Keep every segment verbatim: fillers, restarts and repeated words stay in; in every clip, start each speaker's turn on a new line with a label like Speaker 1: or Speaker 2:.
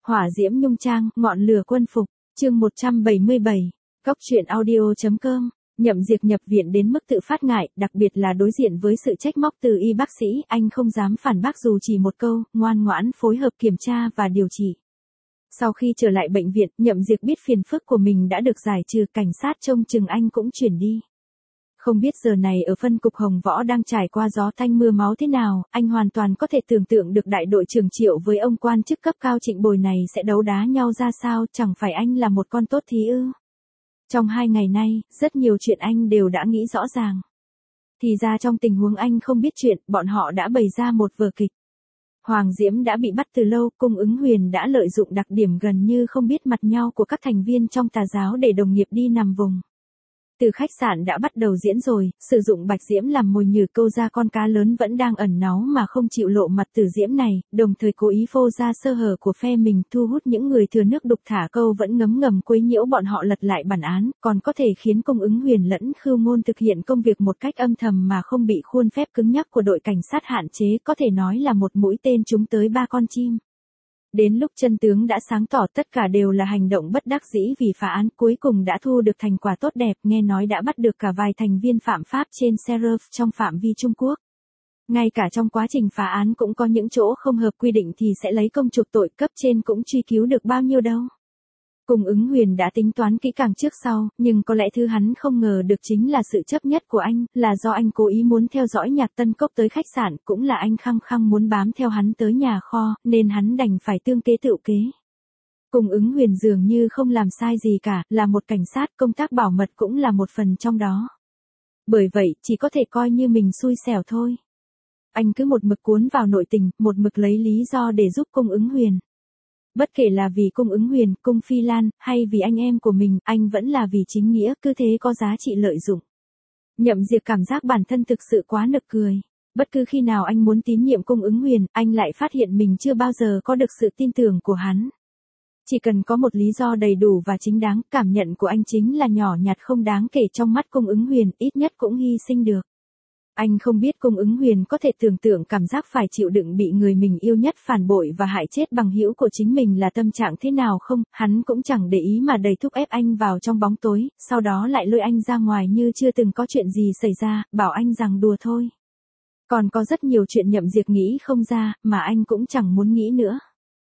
Speaker 1: Hỏa diễm nhung trang, ngọn lửa quân phục, chương một trăm bảy mươi bảy, Cóc truyện audio chấm com. Nhậm Diệt nhập viện đến mức tự phát ngại, đặc biệt là đối diện với sự trách móc từ y bác sĩ, anh không dám phản bác dù chỉ một câu, ngoan ngoãn phối hợp kiểm tra và điều trị. Sau khi trở lại bệnh viện, Nhậm Diệt biết phiền phức của mình đã được giải trừ, cảnh sát trông chừng anh cũng chuyển đi. Không biết giờ này ở phân cục Hồng Võ đang trải qua gió tanh mưa máu thế nào, anh hoàn toàn có thể tưởng tượng được đại đội trưởng Triệu với ông quan chức cấp cao Trịnh Bồi này sẽ đấu đá nhau ra sao, chẳng phải anh là một con tốt thí ư. Trong hai ngày nay, rất nhiều chuyện anh đều đã nghĩ rõ ràng. Thì ra trong tình huống anh không biết chuyện, bọn họ đã bày ra một vở kịch. Hoàng Diễm đã bị bắt từ lâu, Cung Ứng Huyền đã lợi dụng đặc điểm gần như không biết mặt nhau của các thành viên trong tà giáo để đồng nghiệp đi nằm vùng. Từ khách sạn đã bắt đầu diễn rồi, sử dụng Bạch Diễm làm mồi nhử câu ra con cá lớn vẫn đang ẩn náu mà không chịu lộ mặt Tử Diễm này, đồng thời cố ý phô ra sơ hở của phe mình, thu hút những người thừa nước đục thả câu vẫn ngấm ngầm quấy nhiễu bọn họ lật lại bản án, còn có thể khiến Cung Ứng Huyền lẫn Khưu Ngôn thực hiện công việc một cách âm thầm mà không bị khuôn phép cứng nhắc của đội cảnh sát hạn chế, có thể nói là một mũi tên trúng tới ba con chim. Đến lúc chân tướng đã sáng tỏ, tất cả đều là hành động bất đắc dĩ vì phá án cuối cùng đã thu được thành quả tốt đẹp, nghe nói đã bắt được cả vài thành viên phạm pháp trên Sheriff trong phạm vi Trung Quốc. Ngay cả trong quá trình phá án cũng có những chỗ không hợp quy định thì sẽ lấy công chuộc tội, cấp trên cũng truy cứu được bao nhiêu đâu. Cung Ứng Huyền đã tính toán kỹ càng trước sau, nhưng có lẽ thứ hắn không ngờ được chính là sự chấp nhất của anh, là do anh cố ý muốn theo dõi Nhạc Tân Cốc tới khách sạn, cũng là anh khăng khăng muốn bám theo hắn tới nhà kho, nên hắn đành phải tương kế tựu kế. Cung Ứng Huyền dường như không làm sai gì cả, là một cảnh sát, công tác bảo mật cũng là một phần trong đó. Bởi vậy, chỉ có thể coi như mình xui xẻo thôi. Anh cứ một mực cuốn vào nội tình, một mực lấy lý do để giúp Cung Ứng Huyền. Bất kể là vì Cung Ứng Huyền, Cung Phi Lan, hay vì anh em của mình, anh vẫn là vì chính nghĩa, cứ thế có giá trị lợi dụng. Nhậm Diệt cảm giác bản thân thực sự quá nực cười. Bất cứ khi nào anh muốn tín nhiệm Cung Ứng Huyền, anh lại phát hiện mình chưa bao giờ có được sự tin tưởng của hắn. Chỉ cần có một lý do đầy đủ và chính đáng, cảm nhận của anh chính là nhỏ nhặt không đáng kể trong mắt Cung Ứng Huyền, ít nhất cũng hy sinh được. Anh không biết Cung Ứng Huyền có thể tưởng tượng cảm giác phải chịu đựng bị người mình yêu nhất phản bội và hại chết bằng hữu của chính mình là tâm trạng thế nào không, hắn cũng chẳng để ý mà đầy thúc ép anh vào trong bóng tối, sau đó lại lôi anh ra ngoài như chưa từng có chuyện gì xảy ra, bảo anh rằng đùa thôi. Còn có rất nhiều chuyện Nhậm Diệt nghĩ không ra, mà anh cũng chẳng muốn nghĩ nữa.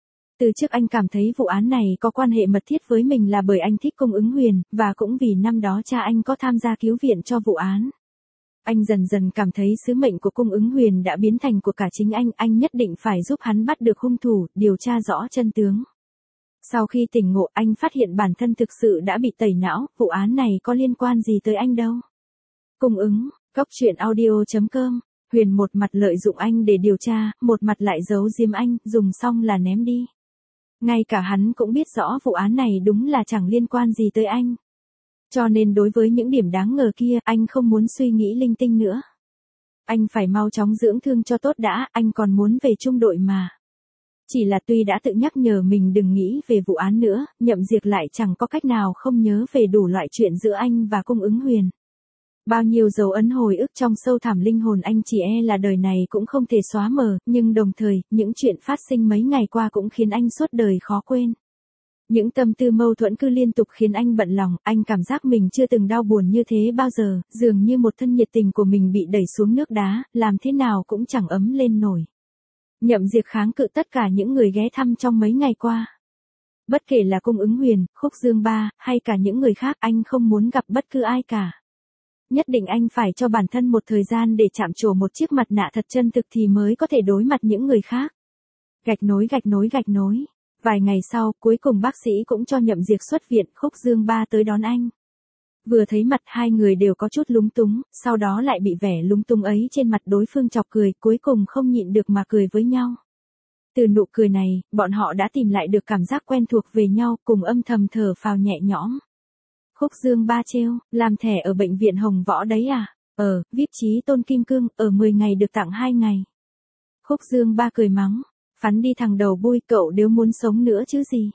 Speaker 1: Từ trước anh cảm thấy vụ án này có quan hệ mật thiết với mình là bởi anh thích Cung Ứng Huyền, và cũng vì năm đó cha anh có tham gia cứu viện cho vụ án. Anh dần dần cảm thấy sứ mệnh của Cung Ứng Huyền đã biến thành của cả chính anh, anh nhất định phải giúp hắn bắt được hung thủ, điều tra rõ chân tướng. Sau khi tỉnh ngộ, anh phát hiện bản thân thực sự đã bị tẩy não, vụ án này có liên quan gì tới anh đâu. Cung Ứng, Cóc truyện audio chấm com, Huyền một mặt lợi dụng anh để điều tra, một mặt lại giấu giếm anh, dùng xong là ném đi. Ngay cả hắn cũng biết rõ vụ án này đúng là chẳng liên quan gì tới anh. Cho nên đối với những điểm đáng ngờ kia, anh không muốn suy nghĩ linh tinh nữa. Anh phải mau chóng dưỡng thương cho tốt đã, anh còn muốn về trung đội mà. Chỉ là tuy đã tự nhắc nhở mình đừng nghĩ về vụ án nữa, Nhậm Diệt lại chẳng có cách nào không nhớ về đủ loại chuyện giữa anh và Cung Ứng Huyền. Bao nhiêu dấu ấn hồi ức trong sâu thẳm linh hồn anh chỉ e là đời này cũng không thể xóa mờ, nhưng đồng thời, những chuyện phát sinh mấy ngày qua cũng khiến anh suốt đời khó quên. Những tâm tư mâu thuẫn cứ liên tục khiến anh bận lòng, anh cảm giác mình chưa từng đau buồn như thế bao giờ, dường như một thân nhiệt tình của mình bị đẩy xuống nước đá, làm thế nào cũng chẳng ấm lên nổi. Nhậm Diệt kháng cự tất cả những người ghé thăm trong mấy ngày qua. Bất kể là Cung Ứng Huyền, Khúc Dương Ba, hay cả những người khác, anh không muốn gặp bất cứ ai cả. Nhất định anh phải cho bản thân một thời gian để chạm trổ một chiếc mặt nạ thật chân thực thì mới có thể đối mặt những người khác. Gạch nối gạch nối gạch nối. Vài ngày sau, cuối cùng bác sĩ cũng cho Nhậm Diệt xuất viện, Khúc Dương Ba tới đón anh. Vừa thấy mặt hai người đều có chút lúng túng, sau đó lại bị vẻ lúng túng ấy trên mặt đối phương chọc cười, cuối cùng không nhịn được mà cười với nhau. Từ nụ cười này, bọn họ đã tìm lại được cảm giác quen thuộc về nhau, cùng âm thầm thở phào nhẹ nhõm. Khúc Dương Ba trêu, làm thẻ ở bệnh viện Hồng Võ đấy à? Ờ, vi ai pi trí tôn kim cương, ở mười ngày được tặng hai ngày. Khúc Dương Ba cười mắng. Phắn đi thằng đầu bui, cậu nếu muốn sống nữa chứ gì.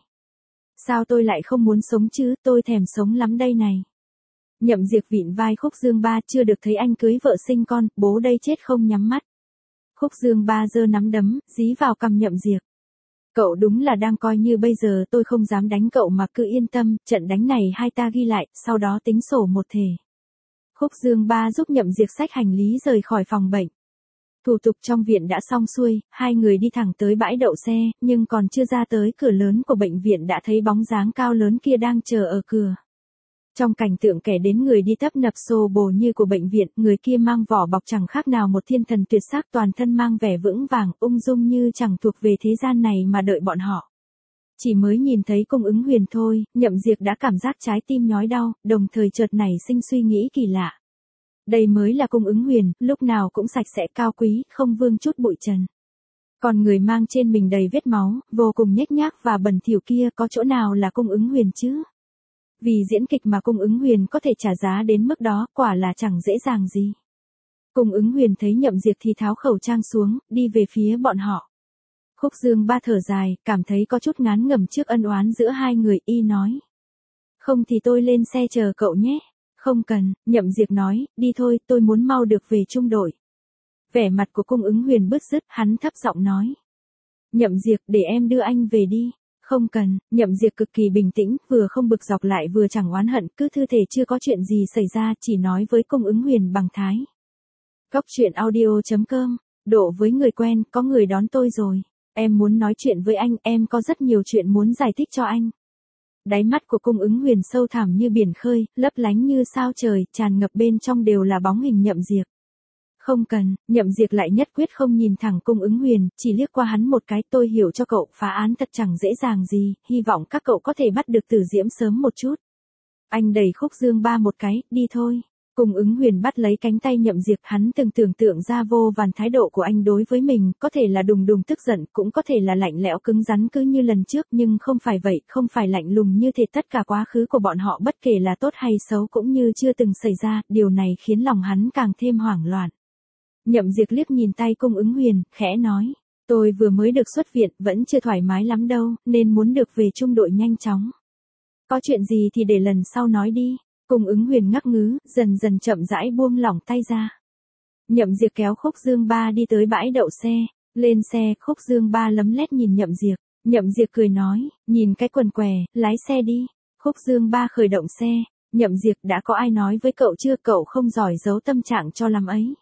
Speaker 1: Sao tôi lại không muốn sống chứ, tôi thèm sống lắm đây này. Nhậm Diệt vịn vai Khúc Dương Ba, chưa được thấy anh cưới vợ sinh con, bố đây chết không nhắm mắt. Khúc Dương Ba giơ nắm đấm, dí vào cằm Nhậm Diệt. Cậu đúng là đang coi như bây giờ tôi không dám đánh cậu mà cứ yên tâm, trận đánh này hai ta ghi lại, sau đó tính sổ một thể. Khúc Dương Ba giúp Nhậm Diệt xách hành lý rời khỏi phòng bệnh. Thủ tục trong viện đã xong xuôi, hai người đi thẳng tới bãi đậu xe, nhưng còn chưa ra tới cửa lớn của bệnh viện đã thấy bóng dáng cao lớn kia đang chờ ở cửa. Trong cảnh tượng kẻ đến người đi tấp nập xô bồ như của bệnh viện, người kia mang vỏ bọc chẳng khác nào một thiên thần tuyệt sắc, toàn thân mang vẻ vững vàng, ung dung như chẳng thuộc về thế gian này mà đợi bọn họ. Chỉ mới nhìn thấy Cung Ứng Huyền thôi, Nhậm Diệt đã cảm giác trái tim nhói đau, đồng thời chợt nảy sinh suy nghĩ kỳ lạ. Đây mới là Cung Ứng Huyền, lúc nào cũng sạch sẽ cao quý, không vương chút bụi trần. Còn người mang trên mình đầy vết máu, vô cùng nhếch nhác và bẩn thỉu kia có chỗ nào là Cung Ứng Huyền chứ? Vì diễn kịch mà Cung Ứng Huyền có thể trả giá đến mức đó, quả là chẳng dễ dàng gì. Cung Ứng Huyền thấy Nhậm Diệt thì tháo khẩu trang xuống, đi về phía bọn họ. Khúc Dương Ba thở dài, cảm thấy có chút ngán ngẩm trước ân oán giữa hai người, y nói. Không thì tôi lên xe chờ cậu nhé. Không cần, Nhậm Diệt nói, đi thôi, tôi muốn mau được về trung đội. Vẻ mặt của Cung Ứng Huyền bứt rứt, hắn thấp giọng nói. Nhậm Diệt, để em đưa anh về đi. Không cần, Nhậm Diệt cực kỳ bình tĩnh, vừa không bực dọc lại vừa chẳng oán hận, cứ thư thể chưa có chuyện gì xảy ra, chỉ nói với Cung Ứng Huyền bằng thái. Góc truyện audio chấm com, độ với người quen, có người đón tôi rồi. Em muốn nói chuyện với anh, em có rất nhiều chuyện muốn giải thích cho anh. Đáy mắt của Cung Ứng Huyền sâu thẳm như biển khơi, lấp lánh như sao trời, tràn ngập bên trong đều là bóng hình Nhậm Diệt. Không cần, Nhậm Diệt lại nhất quyết không nhìn thẳng Cung Ứng Huyền, chỉ liếc qua hắn một cái, tôi hiểu cho cậu, phá án thật chẳng dễ dàng gì, hy vọng các cậu có thể bắt được Tử Diễm sớm một chút. Anh đẩy Khúc Dương Ba một cái, đi thôi. Cung Ứng Huyền bắt lấy cánh tay Nhậm Diệt, hắn từng tưởng tượng ra vô vàn thái độ của anh đối với mình, có thể là đùng đùng tức giận, cũng có thể là lạnh lẽo cứng rắn cứ như lần trước, nhưng không phải vậy, không phải lạnh lùng như thế, tất cả quá khứ của bọn họ bất kể là tốt hay xấu cũng như chưa từng xảy ra, điều này khiến lòng hắn càng thêm hoảng loạn. Nhậm Diệt liếc nhìn tay Cung Ứng Huyền, khẽ nói, tôi vừa mới được xuất viện, vẫn chưa thoải mái lắm đâu, nên muốn được về trung đội nhanh chóng. Có chuyện gì thì để lần sau nói đi. Cung Ứng Huyền ngắc ngứ, dần dần chậm rãi buông lỏng tay ra. Nhậm Diệt kéo Khúc Dương Ba đi tới bãi đậu xe, lên xe, Khúc Dương Ba lấm lét nhìn Nhậm Diệt, Nhậm Diệt cười nói, nhìn cái quần què, lái xe đi. Khúc Dương Ba khởi động xe, Nhậm Diệt, đã có ai nói với cậu chưa, cậu không giỏi giấu tâm trạng cho lắm ấy.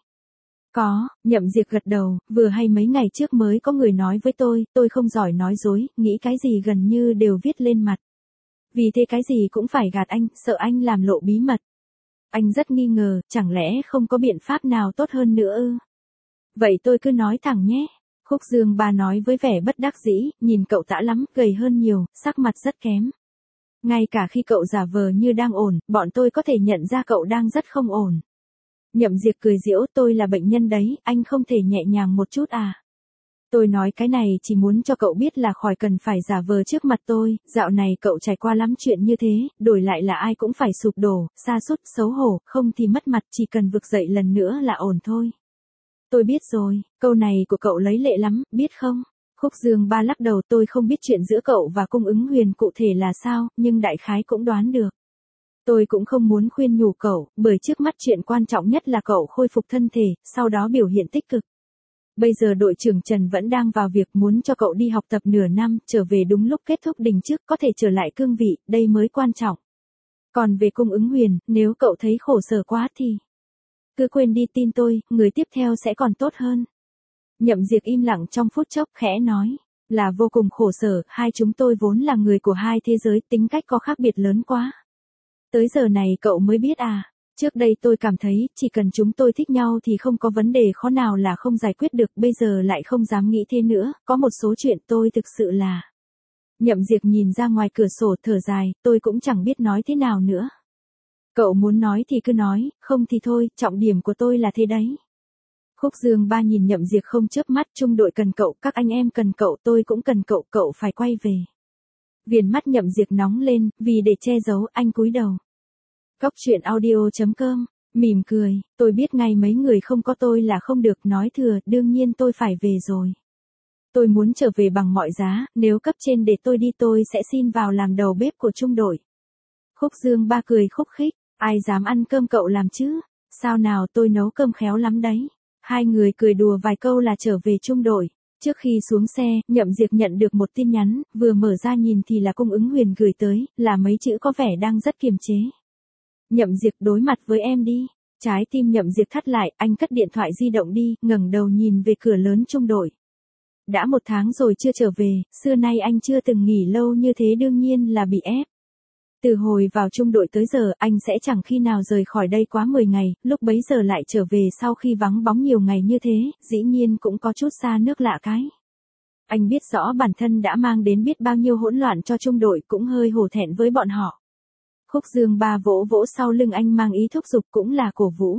Speaker 1: Có, Nhậm Diệt gật đầu, vừa hay mấy ngày trước mới có người nói với tôi, tôi không giỏi nói dối, nghĩ cái gì gần như đều viết lên mặt. Vì thế cái gì cũng phải gạt anh, sợ anh làm lộ bí mật. Anh rất nghi ngờ, chẳng lẽ không có biện pháp nào tốt hơn nữa ư? Vậy tôi cứ nói thẳng nhé. Khúc Dương Ba nói với vẻ bất đắc dĩ, nhìn cậu tã lắm, gầy hơn nhiều, sắc mặt rất kém. Ngay cả khi cậu giả vờ như đang ổn, bọn tôi có thể nhận ra cậu đang rất không ổn. Nhậm Diệt cười giễu, tôi là bệnh nhân đấy, anh không thể nhẹ nhàng một chút à? Tôi nói cái này chỉ muốn cho cậu biết là khỏi cần phải giả vờ trước mặt tôi, dạo này cậu trải qua lắm chuyện như thế, đổi lại là ai cũng phải sụp đổ, sa sút, xấu hổ, không thì mất mặt, chỉ cần vực dậy lần nữa là ổn thôi. Tôi biết rồi, câu này của cậu lấy lệ lắm, biết không? Khúc Dương Ba lắc đầu, tôi không biết chuyện giữa cậu và Cung Ứng Huyền cụ thể là sao, nhưng đại khái cũng đoán được. Tôi cũng không muốn khuyên nhủ cậu, bởi trước mắt chuyện quan trọng nhất là cậu khôi phục thân thể, sau đó biểu hiện tích cực. Bây giờ đội trưởng Trần vẫn đang vào việc, muốn cho cậu đi học tập nửa năm, trở về đúng lúc kết thúc đình trước, có thể trở lại cương vị, đây mới quan trọng. Còn về Cung Ứng Huyền, nếu cậu thấy khổ sở quá thì cứ quên đi, tin tôi, người tiếp theo sẽ còn tốt hơn. Nhậm Diệt im lặng trong phút chốc, khẽ nói, là vô cùng khổ sở, hai chúng tôi vốn là người của hai thế giới, tính cách có khác biệt lớn quá. Tới giờ này cậu mới biết à? Trước đây tôi cảm thấy, chỉ cần chúng tôi thích nhau thì không có vấn đề khó nào là không giải quyết được, bây giờ lại không dám nghĩ thế nữa, có một số chuyện tôi thực sự là... Nhậm Diệt nhìn ra ngoài cửa sổ thở dài, tôi cũng chẳng biết nói thế nào nữa. Cậu muốn nói thì cứ nói, không thì thôi, trọng điểm của tôi là thế đấy. Khúc Dương Ba nhìn Nhậm Diệt không chớp mắt, trung đội cần cậu, các anh em cần cậu, tôi cũng cần cậu, cậu phải quay về. Viền mắt Nhậm Diệt nóng lên, vì để che giấu, anh cúi đầu. Góc truyện audio chấm com, mỉm cười, tôi biết ngay mấy người không có tôi là không được, nói thừa, đương nhiên tôi phải về rồi. Tôi muốn trở về bằng mọi giá, nếu cấp trên để tôi đi tôi sẽ xin vào làm đầu bếp của trung đội. Khúc Dương Ba cười khúc khích, ai dám ăn cơm cậu làm chứ, sao nào tôi nấu cơm khéo lắm đấy. Hai người cười đùa vài câu là trở về trung đội. Trước khi xuống xe, Nhậm Diệp nhận được một tin nhắn, vừa mở ra nhìn thì là Cung Ứng Huyền gửi tới, là mấy chữ có vẻ đang rất kiềm chế. Nhậm Diệp đối mặt với em đi. Trái tim Nhậm Diệp thắt lại, anh cất điện thoại di động đi, ngẩng đầu nhìn về cửa lớn trung đội. Đã một tháng rồi chưa trở về, xưa nay anh chưa từng nghỉ lâu như thế đương nhiên là bị ép. Từ hồi vào trung đội tới giờ anh sẽ chẳng khi nào rời khỏi đây quá mười ngày, lúc bấy giờ lại trở về sau khi vắng bóng nhiều ngày như thế, dĩ nhiên cũng có chút xa nước lạ cái. Anh biết rõ bản thân đã mang đến biết bao nhiêu hỗn loạn cho trung đội, cũng hơi hổ thẹn với bọn họ. Khúc Dương Ba vỗ vỗ sau lưng anh mang ý thúc giục cũng là cổ vũ.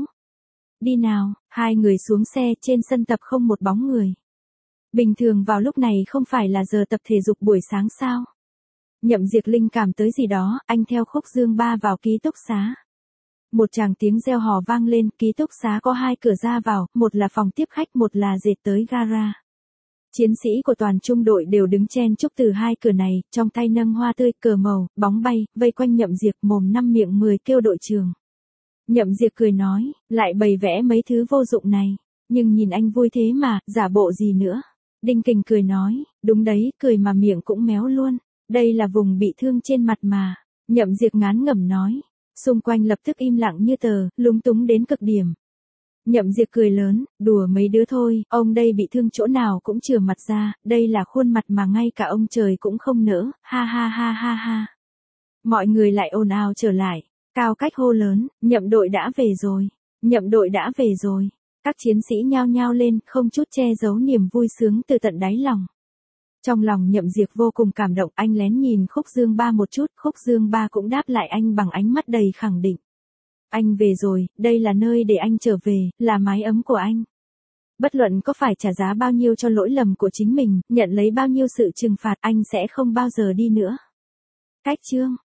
Speaker 1: Đi nào, hai người xuống xe, trên sân tập không một bóng người. Bình thường vào lúc này không phải là giờ tập thể dục buổi sáng sao? Nhậm Diệp linh cảm tới gì đó, anh theo Khúc Dương Ba vào ký túc xá. Một tràng tiếng reo hò vang lên, ký túc xá có hai cửa ra vào, một là phòng tiếp khách, một là dệt tới gara. Chiến sĩ của toàn trung đội đều đứng chen chúc từ hai cửa này, trong tay nâng hoa tươi, cờ màu, bóng bay, vây quanh Nhậm Diệp, mồm năm miệng mười kêu đội trưởng. Nhậm Diệp cười nói, lại bày vẽ mấy thứ vô dụng này, nhưng nhìn anh vui thế mà, giả bộ gì nữa. Đinh Kình cười nói, đúng đấy, cười mà miệng cũng méo luôn, đây là vùng bị thương trên mặt mà. Nhậm Diệp ngán ngẩm nói, xung quanh lập tức im lặng như tờ, lúng túng đến cực điểm. Nhậm Diệp cười lớn, đùa mấy đứa thôi, ông đây bị thương chỗ nào cũng chừa mặt ra, đây là khuôn mặt mà ngay cả ông trời cũng không nỡ, ha ha ha ha ha. Mọi người lại ồn ào trở lại, Cao Cách hô lớn, Nhậm đội đã về rồi, Nhậm đội đã về rồi. Các chiến sĩ nhao nhao lên, không chút che giấu niềm vui sướng từ tận đáy lòng. Trong lòng Nhậm Diệp vô cùng cảm động, anh lén nhìn Khúc Dương Ba một chút, Khúc Dương Ba cũng đáp lại anh bằng ánh mắt đầy khẳng định. Anh về rồi, đây là nơi để anh trở về, là mái ấm của anh. Bất luận có phải trả giá bao nhiêu cho lỗi lầm của chính mình, nhận lấy bao nhiêu sự trừng phạt, anh sẽ không bao giờ đi nữa. Cách chương